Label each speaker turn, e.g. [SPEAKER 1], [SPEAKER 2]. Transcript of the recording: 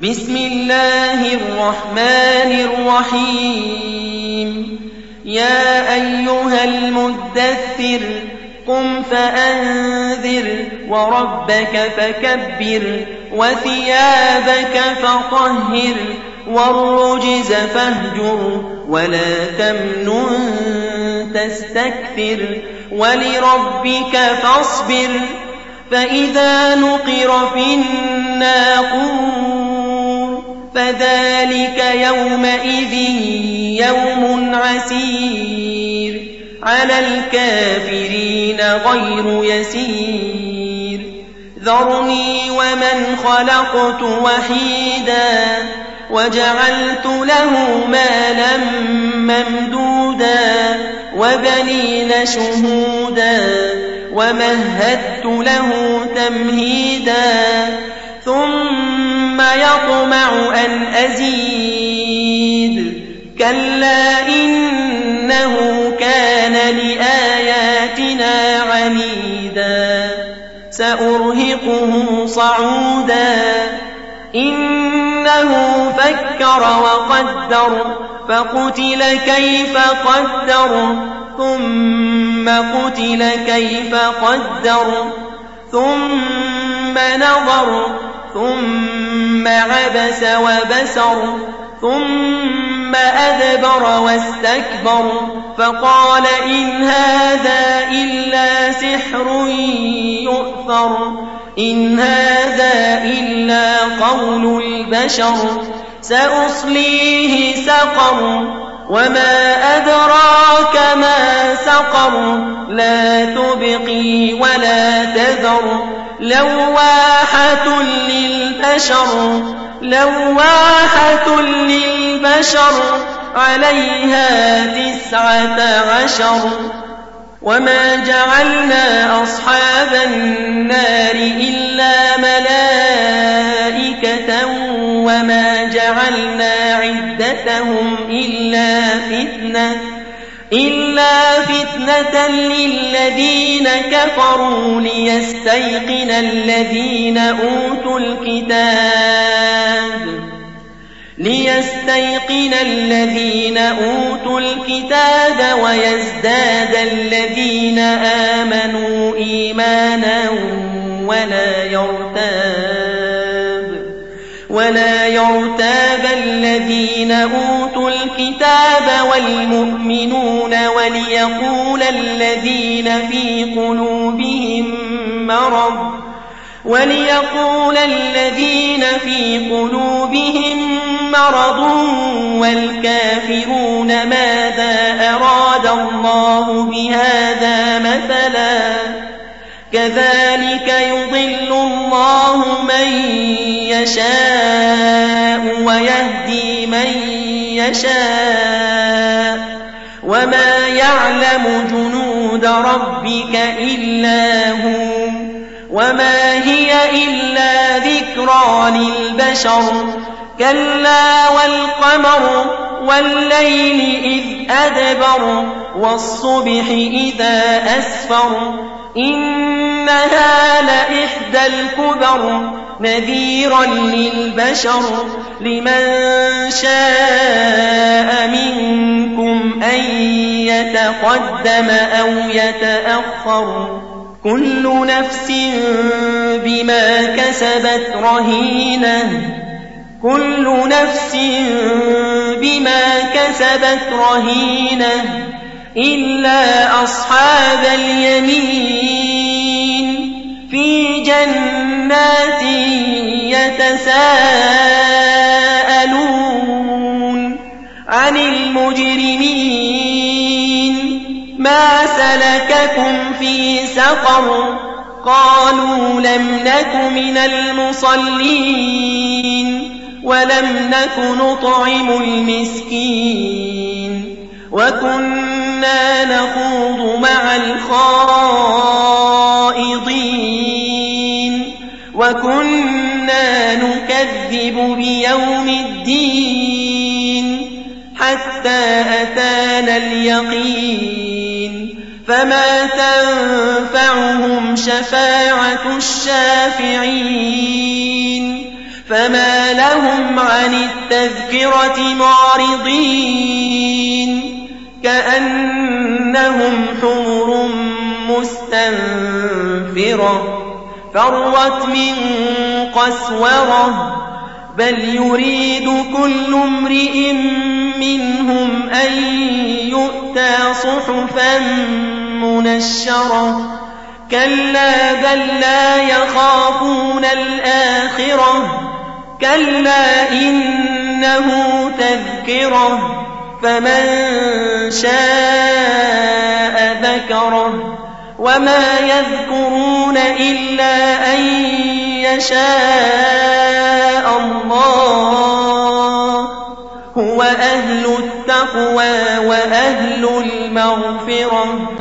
[SPEAKER 1] بسم الله الرحمن الرحيم يا أيها المدثر قم فأنذر وربك فكبر وثيابك فطهر والرجز فاهجر ولا تمنن تستكثر ولربك فاصبر فإذا نقر في الناقور فذلك يومئذ يوم عسير على الكافرين غير يسير ذرني ومن خلقت وحيدا وجعلت له مالا ممدودا وبنين شهودا ومهدت له تمهيدا ثم يطمع أن أزيد كلا إنه كان لآياتنا عنيدا سأرهقه صعودا إنه فكر وقدر فقتل كيف قدر ثم قتل كيف قدر ثم نظر ثم عبس وبسر ثم أدبر واستكبر فقال إن هذا إلا سحر يؤثر إن هذا إلا قول البشر سأصليه سقر وما أدراك ما سقر لا تبقي ولا تذر لواحة للبشر عليها 19 وما جعلنا أصحاب النار إلا ملائكة وما جعلنا عدتهم إلا فتنة للذين كفروا ليستيقن الذين أوتوا الكتاب ويزداد الذين آمنوا إيمانا ولا يرتاب الذين أوتوا الكتاب والمؤمنون وليقول الذين في قلوبهم مرض والكافرون ماذا أراد الله بهذا مثلا كذلك يضل الله من يشاء ويهدي من يشاء وما يعلم جنود ربك إلا هو وما هي إلا ذكرى للبشر كلا والقمر والليل إذ أدبر والصبح إذا أسفر إنها لإحدى الكبر نذيرا للبشر لمن شاء منكم أن يتقدم أو يتأخر كل نفس بما كسبت رهينة إلا أصحاب اليمين في جنات يتساءلون عن المجرمين ما سلككم في سقر قالوا لم نك من المصلين ولم نك نطعم المسكين وكنا نخوض مع الخائضين وكنا نكذب بيوم الدين حتى أتانا اليقين فما تنفعهم شفاعة الشافعين فما لهم عن التذكرة معرضين كأنهم حمر مستنفرة فرت من قسورة بل يريد كل امرئ منهم أن يؤتى صحفا منشرة كلا بل لا يخافون الآخرة كلا إنه تذكرة فمن شاء ذكره وما يذكرون إلا أن يشاء الله هو أهل التقوى وأهل المغفرة